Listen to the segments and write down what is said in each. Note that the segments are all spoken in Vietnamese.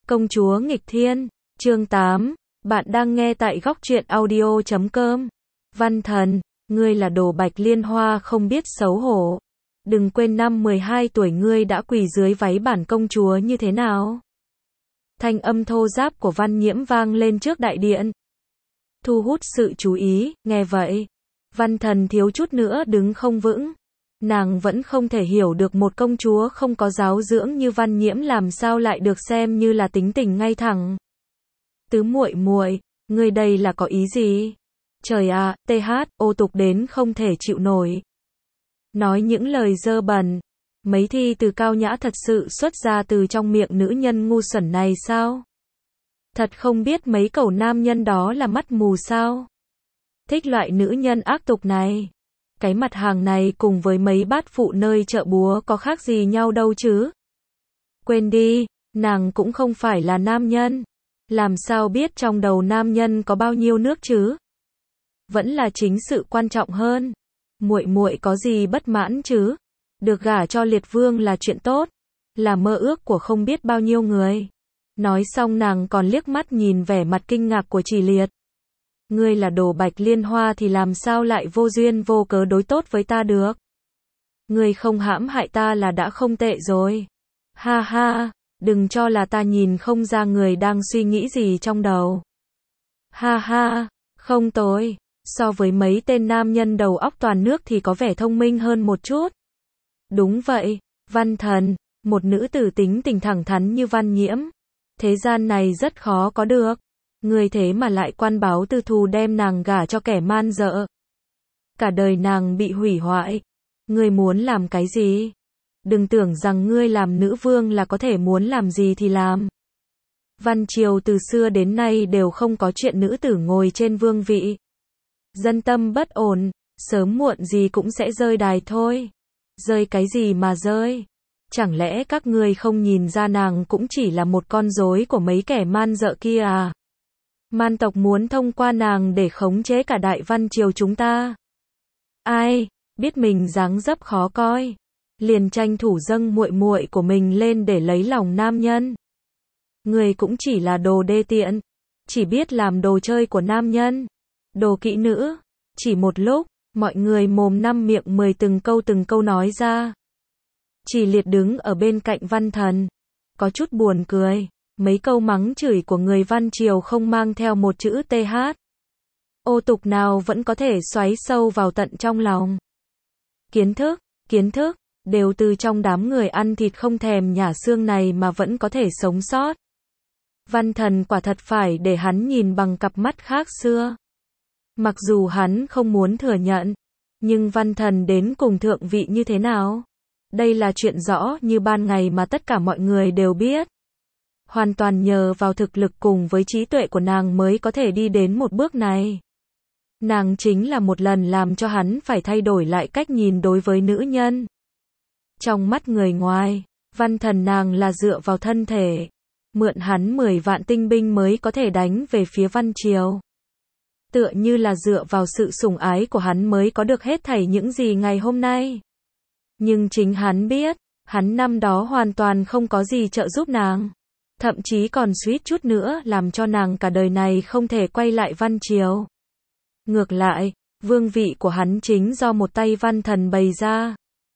Công chúa nghịch thiên, chương 8, bạn đang nghe tại góc truyện audio.com. Văn Thần, ngươi là đồ bạch liên hoa không biết xấu hổ. Đừng quên năm 12 tuổi ngươi đã quỳ dưới váy bản công chúa như thế nào. Thanh âm thô ráp của Văn Nhiễm vang lên trước đại điện, thu hút sự chú ý. Nghe vậy, Văn Thần thiếu chút nữa đứng không vững. Nàng vẫn không thể hiểu được một công chúa không có giáo dưỡng như Văn Nhiễm làm sao lại được xem như là tính tình ngay thẳng. Tứ muội muội, ngươi đây là có ý gì? Trời ạ, ô tục đến không thể chịu nổi. Nói những lời dơ bẩn, mấy thi từ cao nhã thật sự xuất ra từ trong miệng nữ nhân ngu xuẩn này sao? Thật không biết mấy cẩu nam nhân đó là mắt mù sao? Thích loại nữ nhân ác tục này. Cái mặt hàng này cùng với mấy bát phụ nơi chợ búa có khác gì nhau đâu chứ? Quên đi, nàng cũng không phải là nam nhân. Làm sao biết trong đầu nam nhân có bao nhiêu nước chứ? Vẫn là chính sự quan trọng hơn. Muội muội có gì bất mãn chứ? Được gả cho Liệt Vương là chuyện tốt, là mơ ước của không biết bao nhiêu người. Nói xong nàng còn liếc mắt nhìn vẻ mặt kinh ngạc của Chỉ Liệt. Ngươi là đồ bạch liên hoa thì làm sao lại vô duyên vô cớ đối tốt với ta được? Ngươi không hãm hại ta là đã không tệ rồi. Ha ha, đừng cho là ta nhìn không ra người đang suy nghĩ gì trong đầu. Ha ha, không tồi, so với mấy tên nam nhân đầu óc toàn nước thì có vẻ thông minh hơn một chút. Đúng vậy, Văn Thần, một nữ tử tính tình thẳng thắn như Văn Nhiễm, thế gian này rất khó có được. Người thế mà lại quan báo tư thù đem nàng gả cho kẻ man dợ. Cả đời nàng bị hủy hoại. Ngươi muốn làm cái gì? Đừng tưởng rằng ngươi làm nữ vương là có thể muốn làm gì thì làm. Văn triều từ xưa đến nay đều không có chuyện nữ tử ngồi trên vương vị. Dân tâm bất ổn, sớm muộn gì cũng sẽ rơi đài thôi. Rơi cái gì mà rơi? Chẳng lẽ các ngươi không nhìn ra nàng cũng chỉ là một con rối của mấy kẻ man dợ kia à? Man tộc muốn thông qua nàng để khống chế cả đại văn triều chúng ta. Ai biết mình dáng dấp khó coi, liền tranh thủ dâng muội muội của mình lên để lấy lòng nam nhân. Người cũng chỉ là đồ đê tiện, chỉ biết làm đồ chơi của nam nhân, đồ kỹ nữ. Chỉ một lúc, mọi người mồm năm miệng 10 từng câu nói ra. Chỉ Liệt đứng ở bên cạnh Văn Thần, có chút buồn cười. Mấy câu mắng chửi của người Văn triều không mang theo một chữ th. Ô tục nào vẫn có thể xoáy sâu vào tận trong lòng. Kiến thức, đều từ trong đám người ăn thịt không thèm nhả xương này mà vẫn có thể sống sót. Văn Thần quả thật phải để hắn nhìn bằng cặp mắt khác xưa. Mặc dù hắn không muốn thừa nhận, nhưng Văn Thần đến cùng thượng vị như thế nào? Đây là chuyện rõ như ban ngày mà tất cả mọi người đều biết. Hoàn toàn nhờ vào thực lực cùng với trí tuệ của nàng mới có thể đi đến một bước này. Nàng chính là một lần làm cho hắn phải thay đổi lại cách nhìn đối với nữ nhân. Trong mắt người ngoài, Văn Thần nàng là dựa vào thân thể, mượn hắn 10 vạn tinh binh mới có thể đánh về phía Văn triều. Tựa như là dựa vào sự sủng ái của hắn mới có được hết thảy những gì ngày hôm nay. Nhưng chính hắn biết, hắn năm đó hoàn toàn không có gì trợ giúp nàng. Thậm chí còn suýt chút nữa làm cho nàng cả đời này không thể quay lại Văn triều. Ngược lại, vương vị của hắn chính do một tay Văn Thần bày ra.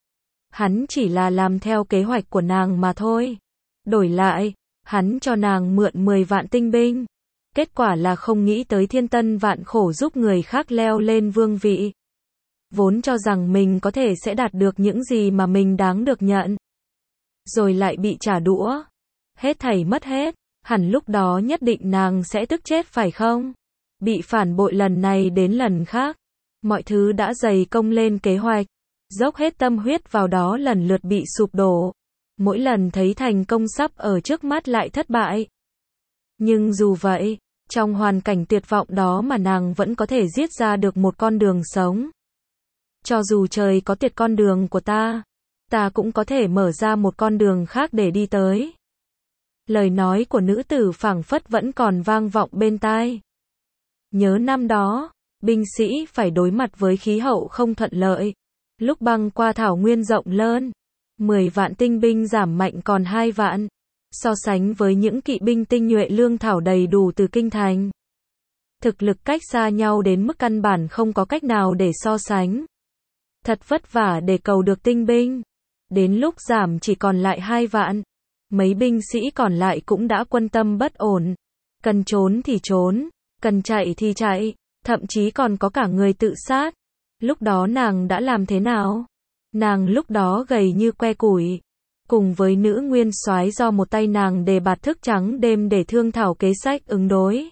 Hắn chỉ là làm theo kế hoạch của nàng mà thôi. Đổi lại, hắn cho nàng mượn 10 vạn tinh binh. Kết quả là không nghĩ tới thiên tân vạn khổ giúp người khác leo lên vương vị. Vốn cho rằng mình có thể sẽ đạt được những gì mà mình đáng được nhận. Rồi lại bị trả đũa. Hết thảy mất hết, hẳn lúc đó nhất định nàng sẽ tức chết phải không? Bị phản bội lần này đến lần khác, mọi thứ đã dày công lên kế hoạch, dốc hết tâm huyết vào đó lần lượt bị sụp đổ. Mỗi lần thấy thành công sắp ở trước mắt lại thất bại. Nhưng dù vậy, trong hoàn cảnh tuyệt vọng đó mà nàng vẫn có thể giết ra được một con đường sống. Cho dù trời có tuyệt con đường của ta cũng có thể mở ra một con đường khác để đi tới. Lời nói của nữ tử phảng phất vẫn còn vang vọng bên tai. Nhớ năm đó, binh sĩ phải đối mặt với khí hậu không thuận lợi. Lúc băng qua thảo nguyên rộng lớn, 10 vạn tinh binh giảm mạnh còn 2 vạn. So sánh với những kỵ binh tinh nhuệ lương thảo đầy đủ từ kinh thành. Thực lực cách xa nhau đến mức căn bản không có cách nào để so sánh. Thật vất vả để cầu được tinh binh. Đến lúc giảm chỉ còn lại 2 vạn. Mấy binh sĩ còn lại cũng đã quân tâm bất ổn. Cần trốn thì trốn, cần chạy thì chạy, thậm chí còn có cả người tự sát. Lúc đó nàng đã làm thế nào? Nàng lúc đó gầy như que củi. Cùng với nữ nguyên soái do một tay nàng đề bạt thức trắng đêm để thương thảo kế sách ứng đối.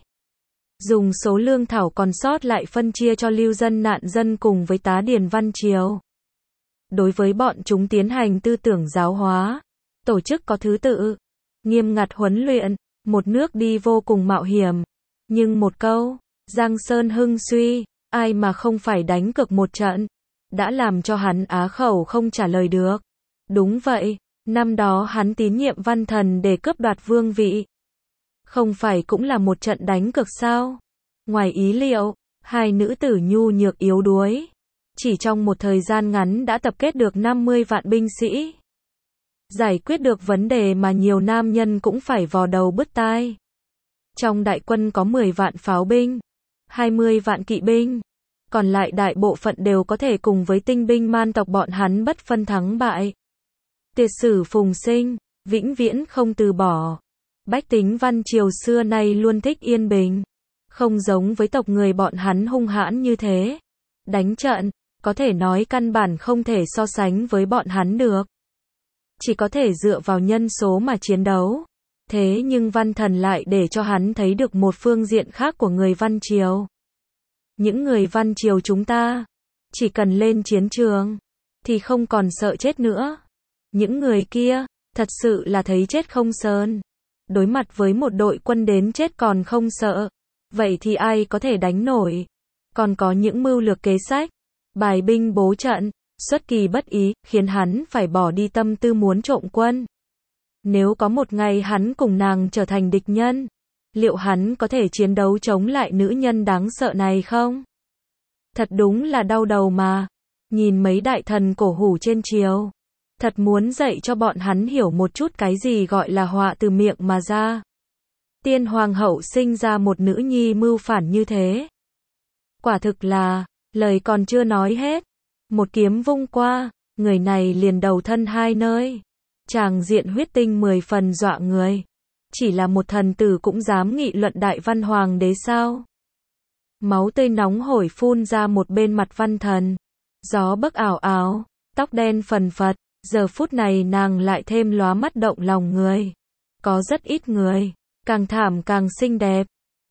Dùng số lương thảo còn sót lại phân chia cho lưu dân nạn dân cùng với tá điền Văn Triều. Đối với bọn chúng tiến hành tư tưởng giáo hóa, tổ chức có thứ tự, nghiêm ngặt huấn luyện, một nước đi vô cùng mạo hiểm. Nhưng một câu, Giang Sơn hưng suy, ai mà không phải đánh cược một trận, đã làm cho hắn á khẩu không trả lời được. Đúng vậy, năm đó hắn tín nhiệm Văn Thần để cướp đoạt vương vị. Không phải cũng là một trận đánh cược sao? Ngoài ý liệu, hai nữ tử nhu nhược yếu đuối, chỉ trong một thời gian ngắn đã tập kết được 50 vạn binh sĩ. Giải quyết được vấn đề mà nhiều nam nhân cũng phải vò đầu bứt tai. Trong đại quân có 10 vạn pháo binh, 20 vạn kỵ binh, còn lại đại bộ phận đều có thể cùng với tinh binh man tộc bọn hắn bất phân thắng bại. Tiệt sử phùng sinh, vĩnh viễn không từ bỏ. Bách tính Văn Triều xưa nay luôn thích yên bình, không giống với tộc người bọn hắn hung hãn như thế. Đánh trận, có thể nói căn bản không thể so sánh với bọn hắn được. Chỉ có thể dựa vào nhân số mà chiến đấu. Thế nhưng Văn Thần lại để cho hắn thấy được một phương diện khác của người Văn Triều. Những người Văn Triều chúng ta, chỉ cần lên chiến trường, thì không còn sợ chết nữa. Những người kia, thật sự là thấy chết không sờn. Đối mặt với một đội quân đến chết còn không sợ. Vậy thì ai có thể đánh nổi? Còn có những mưu lược kế sách, bài binh bố trận, xuất kỳ bất ý, khiến hắn phải bỏ đi tâm tư muốn trộm quân. Nếu có một ngày hắn cùng nàng trở thành địch nhân, liệu hắn có thể chiến đấu chống lại nữ nhân đáng sợ này không? Thật đúng là đau đầu mà. Nhìn mấy đại thần cổ hủ trên triều, thật muốn dạy cho bọn hắn hiểu một chút cái gì gọi là họa từ miệng mà ra. Tiên hoàng hậu sinh ra một nữ nhi mưu phản như thế. Quả thực là, lời còn chưa nói hết. Một kiếm vung qua, người này liền đầu thân hai nơi. Tràng diện huyết tinh 10 phần dọa người. Chỉ là một thần tử cũng dám nghị luận đại văn hoàng đế sao? Máu tươi nóng hổi phun ra một bên mặt Văn Thần. Gió bấc ảo ảo, tóc đen phần phật, giờ phút này nàng lại thêm lóa mắt động lòng người. Có rất ít người, càng thảm càng xinh đẹp.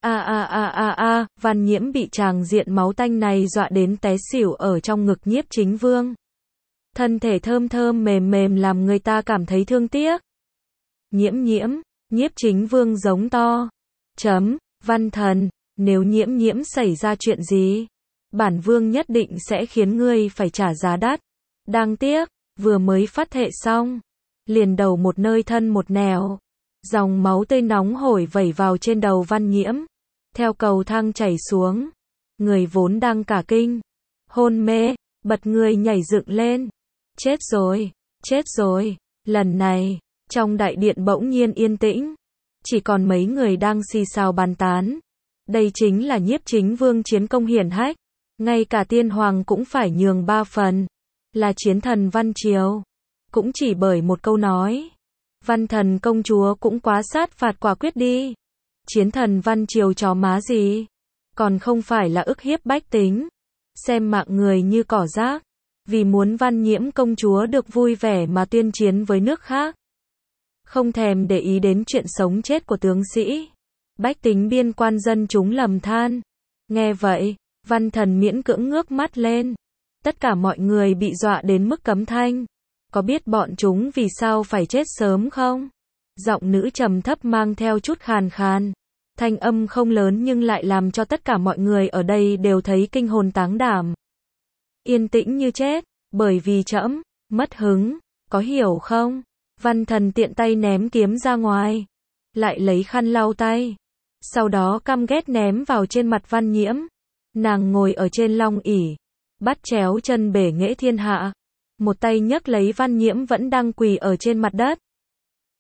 Văn Nhiễm bị tràng diện máu tanh này dọa đến té xỉu ở trong ngực Nhiếp Chính Vương. Thân thể thơm thơm mềm mềm làm người ta cảm thấy thương tiếc. Nhiễm nhiễm, Nhiếp Chính Vương giống to. Văn Thần, nếu nhiễm nhiễm xảy ra chuyện gì, bản vương nhất định sẽ khiến ngươi phải trả giá đắt. Đáng tiếc, vừa mới phát thệ xong, liền đầu một nơi thân một nẻo. Dòng máu tươi nóng hổi vẩy vào trên đầu Văn Nhiễm, theo cầu thang chảy xuống. Người vốn đang cả kinh, hôn mê, bật người nhảy dựng lên. Chết rồi, chết rồi. Lần này, trong đại điện bỗng nhiên yên tĩnh, chỉ còn mấy người đang xì xào bàn tán. Đây chính là Nhiếp Chính Vương chiến công hiển hách, ngay cả tiên hoàng cũng phải nhường 3 phần, là chiến thần Văn Triều. Cũng chỉ bởi một câu nói, Văn Thần công chúa cũng quá sát phạt quả quyết đi. Chiến thần Văn Triều chó má gì, còn không phải là ức hiếp bách tính, xem mạng người như cỏ rác, vì muốn Văn Nhiễm công chúa được vui vẻ mà tuyên chiến với nước khác. Không thèm để ý đến chuyện sống chết của tướng sĩ. Bách tính biên quan dân chúng lầm than. Nghe vậy, Văn Thần miễn cưỡng ngước mắt lên. Tất cả mọi người bị dọa đến mức cấm thanh. Có biết bọn chúng vì sao phải chết sớm không? Giọng nữ trầm thấp mang theo chút khàn khàn. Thanh âm không lớn nhưng lại làm cho tất cả mọi người ở đây đều thấy kinh hồn táng đảm. Yên tĩnh như chết, bởi vì trẫm mất hứng, có hiểu không? Văn Thần tiện tay ném kiếm ra ngoài, lại lấy khăn lau tay, sau đó căm ghét ném vào trên mặt Văn Nhiễm. Nàng ngồi ở trên long ỷ, bắt chéo chân bể nghệ thiên hạ, một tay nhấc lấy Văn Nhiễm vẫn đang quỳ ở trên mặt đất.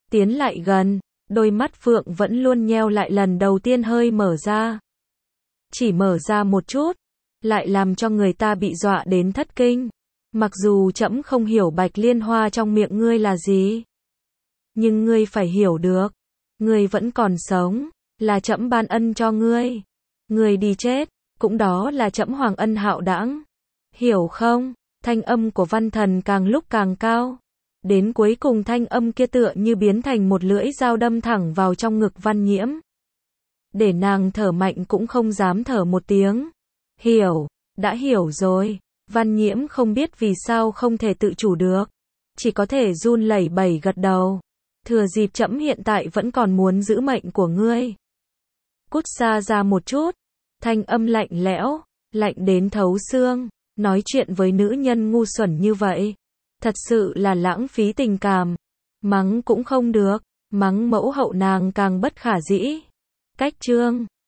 tiến lại gần, đôi mắt Phượng vẫn luôn nheo lại lần đầu tiên hơi mở ra. Chỉ mở ra một chút, lại làm cho người ta bị dọa đến thất kinh. Mặc dù trẫm không hiểu Bạch Liên Hoa trong miệng ngươi là gì, nhưng ngươi phải hiểu được, ngươi vẫn còn sống, là trẫm ban ân cho ngươi. Ngươi đi chết, cũng đó là trẫm hoàng ân hạo đãng. Hiểu không? Thanh âm của Văn Thần càng lúc càng cao. Đến cuối cùng thanh âm kia tựa như biến thành một lưỡi dao đâm thẳng vào trong ngực Văn Nhiễm. Để nàng thở mạnh cũng không dám thở một tiếng. Hiểu, đã hiểu rồi. Văn Nhiễm không biết vì sao không thể tự chủ được, chỉ có thể run lẩy bẩy gật đầu. Thừa dịp trẫm hiện tại vẫn còn muốn giữ mệnh của ngươi. Cút xa ra một chút. Thanh âm lạnh lẽo, lạnh đến thấu xương. Nói chuyện với nữ nhân ngu xuẩn như vậy, thật sự là lãng phí tình cảm. Mắng cũng không được, mắng mẫu hậu nàng càng bất khả dĩ. Cách chương